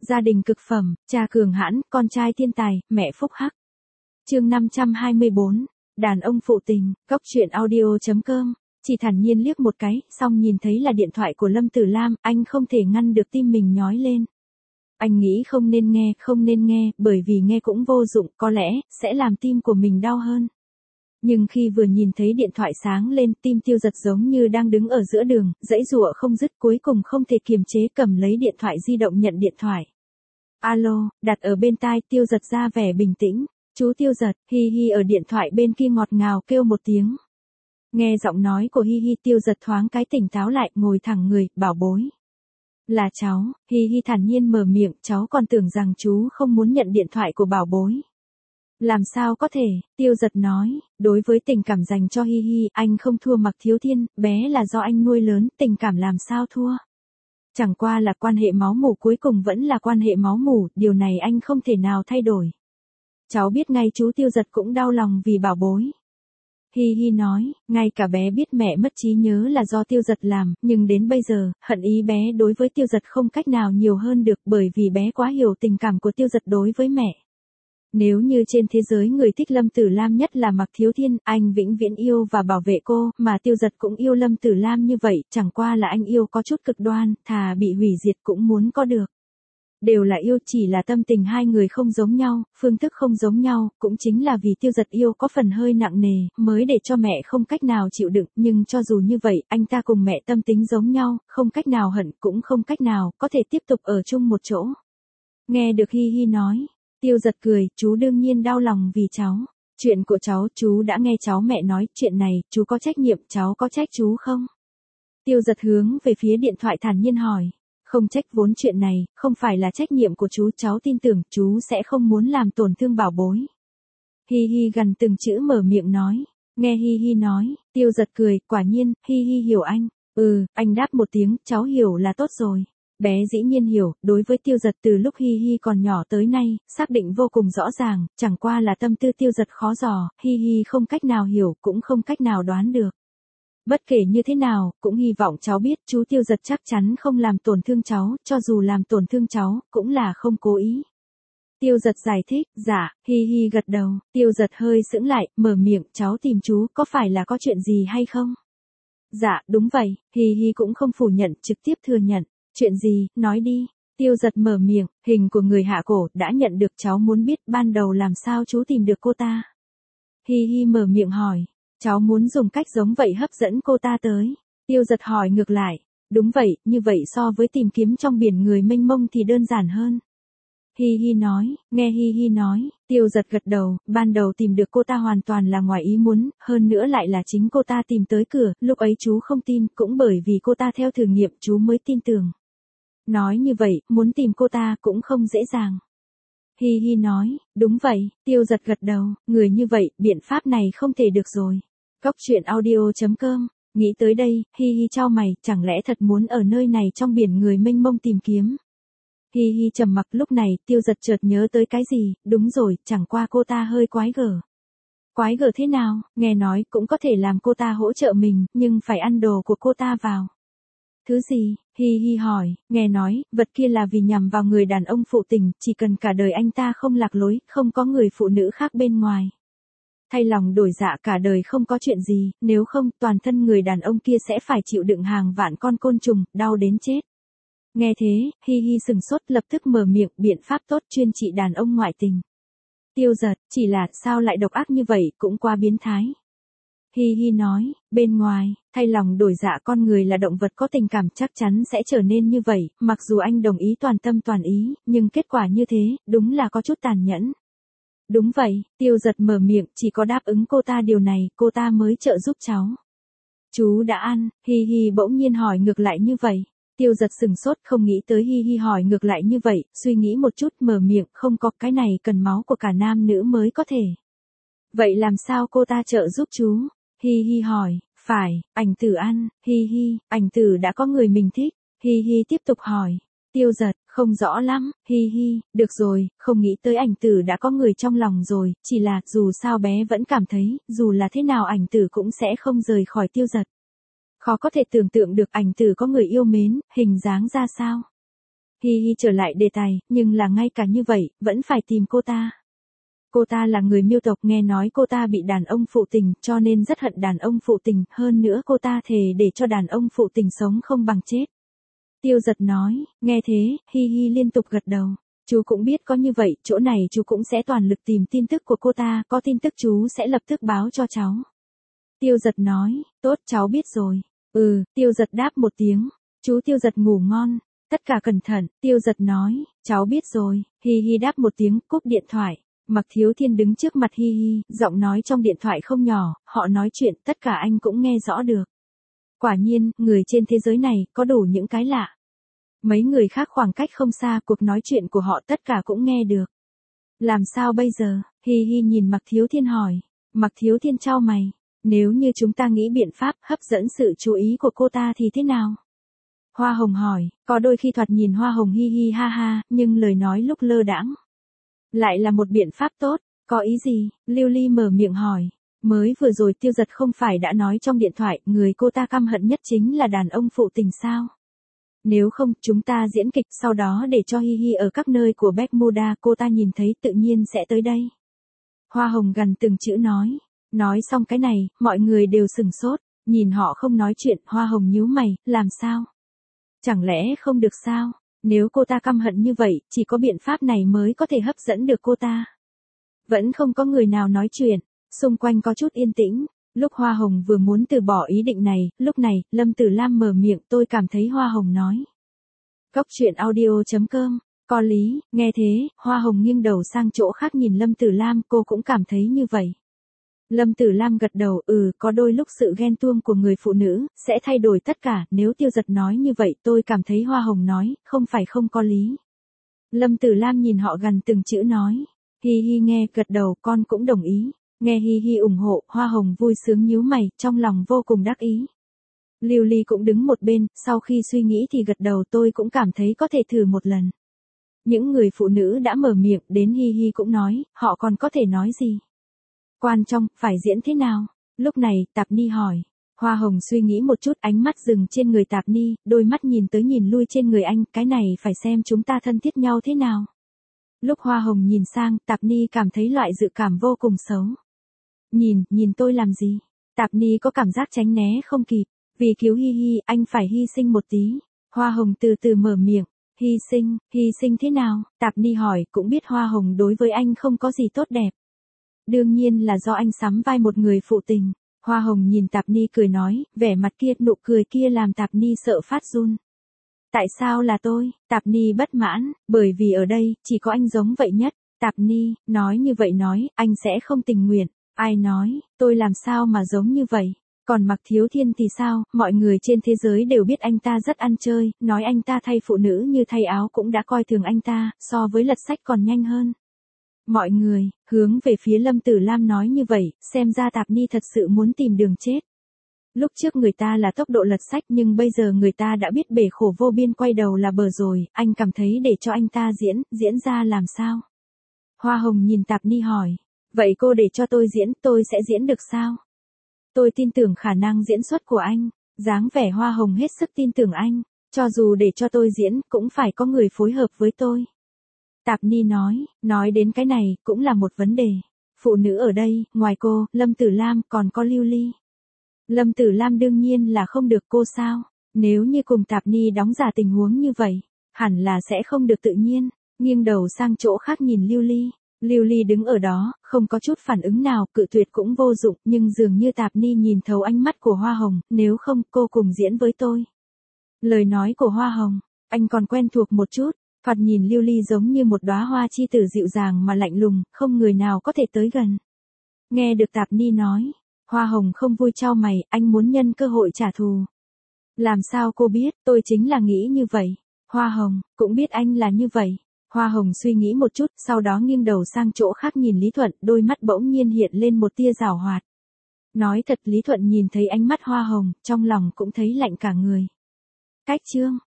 Gia đình cực phẩm, cha cường hãn, con trai thiên tài, mẹ phúc hắc. Chương 524, đàn ông phụ tình, góc truyện audio.com. Chỉ thản nhiên liếc một cái, xong nhìn thấy là điện thoại của Lâm Tử Lam, anh không thể ngăn được tim mình nhói lên. Anh nghĩ không nên nghe, bởi vì nghe cũng vô dụng, có lẽ sẽ làm tim của mình đau hơn. Nhưng khi vừa nhìn thấy điện thoại sáng lên, tim Tiêu Dật giống như đang đứng ở giữa đường, giãy giụa không dứt, cuối cùng không thể kiềm chế, cầm lấy điện thoại di động nhận điện thoại. Alo, đặt ở bên tai, Tiêu Dật ra vẻ bình tĩnh. Chú Tiêu Dật, Hi Hi ở điện thoại bên kia ngọt ngào kêu một tiếng. Nghe giọng nói của Hi Hi, Tiêu Dật thoáng cái tỉnh táo lại, ngồi thẳng người, bảo bối. Là cháu, Hi Hi thản nhiên mở miệng, cháu còn tưởng rằng chú không muốn nhận điện thoại của bảo bối. Làm sao có thể, Tiêu Dật nói, đối với tình cảm dành cho Hi Hi, anh không thua Mạc Thiếu Thiên, bé là do anh nuôi lớn, tình cảm làm sao thua. Chẳng qua là quan hệ máu mủ, cuối cùng vẫn là quan hệ máu mủ, điều này anh không thể nào thay đổi. Cháu biết ngay, chú Tiêu Dật cũng đau lòng vì bảo bối. Hi Hi nói, ngay cả bé biết mẹ mất trí nhớ là do Tiêu Dật làm, nhưng đến bây giờ, hận ý bé đối với Tiêu Dật không cách nào nhiều hơn được, bởi vì bé quá hiểu tình cảm của Tiêu Dật đối với mẹ. Nếu như trên thế giới người thích Lâm Tử Lam nhất là Mạc Thiếu Thiên, anh vĩnh viễn yêu và bảo vệ cô, mà Tiêu Dật cũng yêu Lâm Tử Lam như vậy, chẳng qua là anh yêu có chút cực đoan, thà bị hủy diệt cũng muốn có được. Đều là yêu, chỉ là tâm tình hai người không giống nhau, phương thức không giống nhau, cũng chính là vì Tiêu Dật yêu có phần hơi nặng nề, mới để cho mẹ không cách nào chịu đựng, nhưng cho dù như vậy, anh ta cùng mẹ tâm tính giống nhau, không cách nào hận, cũng không cách nào, có thể tiếp tục ở chung một chỗ. Nghe được Hi Hi nói, Tiêu Dật cười, chú đương nhiên đau lòng vì cháu. Chuyện của cháu, chú đã nghe cháu mẹ nói, chuyện này, chú có trách nhiệm, cháu có trách chú không? Tiêu Dật hướng về phía điện thoại thản nhiên hỏi. Không trách, vốn chuyện này, không phải là trách nhiệm của chú, cháu tin tưởng, chú sẽ không muốn làm tổn thương bảo bối. Hi Hi gần từng chữ mở miệng nói. Nghe Hi Hi nói, Tiêu Dật cười, quả nhiên, Hi Hi hiểu anh. Anh đáp một tiếng, cháu hiểu là tốt rồi. Bé dĩ nhiên hiểu, đối với Tiêu Dật từ lúc Hi Hi còn nhỏ tới nay, xác định vô cùng rõ ràng, chẳng qua là tâm tư Tiêu Dật khó dò, Hi Hi không cách nào hiểu, cũng không cách nào đoán được. Bất kể như thế nào, cũng hy vọng cháu biết, chú Tiêu Dật chắc chắn không làm tổn thương cháu, cho dù làm tổn thương cháu, cũng là không cố ý. Tiêu Dật giải thích, dạ, Hi Hi gật đầu, Tiêu Dật hơi sững lại, mở miệng, cháu tìm chú, có phải là có chuyện gì hay không? Dạ, đúng vậy, Hi Hi cũng không phủ nhận, trực tiếp thừa nhận. Chuyện gì, nói đi. Tiêu Dật mở miệng, hình của người hạ cổ, đã nhận được, cháu muốn biết ban đầu làm sao chú tìm được cô ta. Hi Hi mở miệng hỏi, cháu muốn dùng cách giống vậy hấp dẫn cô ta tới. Tiêu Dật hỏi ngược lại, đúng vậy, như vậy so với tìm kiếm trong biển người mênh mông thì đơn giản hơn. Hi Hi nói, nghe Hi Hi nói, Tiêu Dật gật đầu, ban đầu tìm được cô ta hoàn toàn là ngoài ý muốn, hơn nữa lại là chính cô ta tìm tới cửa, lúc ấy chú không tin, cũng bởi vì cô ta theo thử nghiệm chú mới tin tưởng. Nói như vậy, muốn tìm cô ta cũng không dễ dàng. Hi Hi nói, đúng vậy, Tiêu Dật gật đầu, người như vậy, biện pháp này không thể được rồi. Góc truyện audio.com, nghĩ tới đây, Hi Hi chau mày, chẳng lẽ thật muốn ở nơi này trong biển người mênh mông tìm kiếm. Hi Hi trầm mặc, lúc này, Tiêu Dật chợt nhớ tới cái gì, đúng rồi, chẳng qua cô ta hơi quái gở. Quái gở thế nào, nghe nói, cũng có thể làm cô ta hỗ trợ mình, nhưng phải ăn đồ của cô ta vào. Thứ gì? Hi Hi hỏi, nghe nói, vật kia là vì nhằm vào người đàn ông phụ tình, chỉ cần cả đời anh ta không lạc lối, không có người phụ nữ khác bên ngoài. Thay lòng đổi dạ cả đời không có chuyện gì, nếu không, toàn thân người đàn ông kia sẽ phải chịu đựng hàng vạn con côn trùng, đau đến chết. Nghe thế, Hi Hi sừng sốt, lập tức mở miệng, biện pháp tốt chuyên trị đàn ông ngoại tình. Tiêu Dật, chỉ là, sao lại độc ác như vậy, cũng quá biến thái. Hi Hi nói, bên ngoài, thay lòng đổi dạ con người là động vật có tình cảm chắc chắn sẽ trở nên như vậy, mặc dù anh đồng ý toàn tâm toàn ý, nhưng kết quả như thế, đúng là có chút tàn nhẫn. Đúng vậy, Tiêu Dật mở miệng, chỉ có đáp ứng cô ta điều này, cô ta mới trợ giúp cháu. Chú đã ăn, Hi Hi bỗng nhiên hỏi ngược lại như vậy. Tiêu Dật sừng sốt, không nghĩ tới Hi Hi hỏi ngược lại như vậy, suy nghĩ một chút, mở miệng, không có, cái này cần máu của cả nam nữ mới có thể. Vậy làm sao cô ta trợ giúp chú? Hi Hi hỏi, phải, ảnh tử ăn, Hi Hi, ảnh tử đã có người mình thích. Hi Hi tiếp tục hỏi. Tiêu Dật, không rõ lắm, Hi Hi, được rồi, không nghĩ tới ảnh tử đã có người trong lòng rồi, chỉ là, dù sao bé vẫn cảm thấy, dù là thế nào ảnh tử cũng sẽ không rời khỏi Tiêu Dật. Khó có thể tưởng tượng được ảnh tử có người yêu mến, hình dáng ra sao. Hi Hi trở lại đề tài, nhưng là ngay cả như vậy, vẫn phải tìm cô ta. Cô ta là người Miêu tộc, nghe nói cô ta bị đàn ông phụ tình, cho nên rất hận đàn ông phụ tình, hơn nữa cô ta thề để cho đàn ông phụ tình sống không bằng chết. Tiêu Giật nói, nghe thế, Hi Hi liên tục gật đầu. Chú cũng biết có như vậy, chỗ này chú cũng sẽ toàn lực tìm tin tức của cô ta, có tin tức chú sẽ lập tức báo cho cháu. Tiêu Giật nói, tốt cháu biết rồi. Tiêu Giật đáp một tiếng, chú Tiêu Giật ngủ ngon, tất cả cẩn thận, Tiêu Giật nói, cháu biết rồi, Hi Hi đáp một tiếng, cúp điện thoại. Mạc Thiếu Thiên đứng trước mặt Hi Hi, giọng nói trong điện thoại không nhỏ, họ nói chuyện, tất cả anh cũng nghe rõ được. Quả nhiên, người trên thế giới này, có đủ những cái lạ. Mấy người khác khoảng cách không xa, cuộc nói chuyện của họ tất cả cũng nghe được. Làm sao bây giờ? Hi Hi nhìn Mạc Thiếu Thiên hỏi. Mạc Thiếu Thiên chau mày. Nếu như chúng ta nghĩ biện pháp hấp dẫn sự chú ý của cô ta thì thế nào? Hoa Hồng hỏi, có đôi khi thoạt nhìn Hoa Hồng hi hi ha ha, nhưng lời nói lúc lơ đãng. Lại là một biện pháp tốt, có ý gì? Lưu Ly mở miệng hỏi. Mới vừa rồi Tiêu Giật không phải đã nói trong điện thoại, người cô ta căm hận nhất chính là đàn ông phụ tình sao? Nếu không, chúng ta diễn kịch sau đó để cho Hi Hi ở các nơi của Bermuda, cô ta nhìn thấy tự nhiên sẽ tới đây. Hoa Hồng gần từng chữ nói. Nói xong cái này, mọi người đều sừng sốt, nhìn họ không nói chuyện, Hoa Hồng nhíu mày, làm sao? Chẳng lẽ không được sao? Nếu cô ta căm hận như vậy, chỉ có biện pháp này mới có thể hấp dẫn được cô ta. Vẫn không có người nào nói chuyện, xung quanh có chút yên tĩnh. Lúc Hoa Hồng vừa muốn từ bỏ ý định này, lúc này, Lâm Tử Lam mở miệng, tôi cảm thấy Hoa Hồng nói. Góc truyện audio.com, có lý, nghe thế, Hoa Hồng nghiêng đầu sang chỗ khác nhìn Lâm Tử Lam, cô cũng cảm thấy như vậy. Lâm Tử Lam gật đầu, có đôi lúc sự ghen tuông của người phụ nữ, sẽ thay đổi tất cả, nếu Tiêu Giật nói như vậy tôi cảm thấy Hoa Hồng nói, không phải không có lý. Lâm Tử Lam nhìn họ gần từng chữ nói. Hi Hi nghe, gật đầu, con cũng đồng ý. Nghe Hi Hi ủng hộ, Hoa Hồng vui sướng nhíu mày, trong lòng vô cùng đắc ý. Lưu Ly cũng đứng một bên, sau khi suy nghĩ thì gật đầu, tôi cũng cảm thấy có thể thử một lần. Những người phụ nữ đã mở miệng, đến Hi Hi cũng nói, họ còn có thể nói gì? Quan trọng, phải diễn thế nào? Lúc này, Tạp Ni hỏi. Hoa Hồng suy nghĩ một chút, ánh mắt dừng trên người Tạp Ni, đôi mắt nhìn tới nhìn lui trên người anh, cái này phải xem chúng ta thân thiết nhau thế nào. Lúc Hoa Hồng nhìn sang, Tạp Ni cảm thấy loại dự cảm vô cùng xấu. Nhìn tôi làm gì? Tạp Ni có cảm giác tránh né không kịp, vì cứu Hi Hi, anh phải hy sinh một tí. Hoa Hồng từ từ mở miệng, hy sinh thế nào? Tạp Ni hỏi, cũng biết Hoa Hồng đối với anh không có gì tốt đẹp. Đương nhiên là do anh sắm vai một người phụ tình. Hoa Hồng nhìn Tạp Ni cười nói, vẻ mặt kia, nụ cười kia làm Tạp Ni sợ phát run. Tại sao là tôi? Tạp Ni bất mãn, bởi vì ở đây, chỉ có anh giống vậy nhất. Tạp Ni, nói như vậy nói, anh sẽ không tình nguyện. Ai nói, tôi làm sao mà giống như vậy? Còn Mạc Thiếu Thiên thì sao, mọi người trên thế giới đều biết anh ta rất ăn chơi, nói anh ta thay phụ nữ như thay áo cũng đã coi thường anh ta, so với lật sách còn nhanh hơn. Mọi người, hướng về phía Lâm Tử Lam nói như vậy, xem ra Tạp Ni thật sự muốn tìm đường chết. Lúc trước người ta là tốc độ lật sách nhưng bây giờ người ta đã biết bể khổ vô biên quay đầu là bờ rồi, anh cảm thấy để cho anh ta diễn ra làm sao? Hoa Hồng nhìn Tạp Ni hỏi, vậy cô để cho tôi sẽ diễn được sao? Tôi tin tưởng khả năng diễn xuất của anh, dáng vẻ Hoa Hồng hết sức tin tưởng anh, cho dù để cho tôi diễn cũng phải có người phối hợp với tôi. Tạp Ni nói đến cái này cũng là một vấn đề. Phụ nữ ở đây, ngoài cô, Lâm Tử Lam còn có Lưu Ly. Lâm Tử Lam đương nhiên là không được, cô sao? Nếu như cùng Tạp Ni đóng giả tình huống như vậy, hẳn là sẽ không được tự nhiên. Nghiêng đầu sang chỗ khác nhìn Lưu Ly. Lưu Ly đứng ở đó, không có chút phản ứng nào, cự tuyệt cũng vô dụng, nhưng dường như Tạp Ni nhìn thấu ánh mắt của Hoa Hồng, nếu không, cô cùng diễn với tôi. Lời nói của Hoa Hồng, anh còn quen thuộc một chút, thoạt nhìn Lưu Ly giống như một đóa hoa chi tử dịu dàng mà lạnh lùng, không người nào có thể tới gần. Nghe được Tạp Ni nói, Hoa Hồng không vui chau mày, anh muốn nhân cơ hội trả thù. Làm sao cô biết, tôi chính là nghĩ như vậy. Hoa Hồng, cũng biết anh là như vậy. Hoa Hồng suy nghĩ một chút, sau đó nghiêng đầu sang chỗ khác nhìn Lý Thuận, đôi mắt bỗng nhiên hiện lên một tia giảo hoạt. Nói thật, Lý Thuận nhìn thấy ánh mắt Hoa Hồng, trong lòng cũng thấy lạnh cả người. Cách chương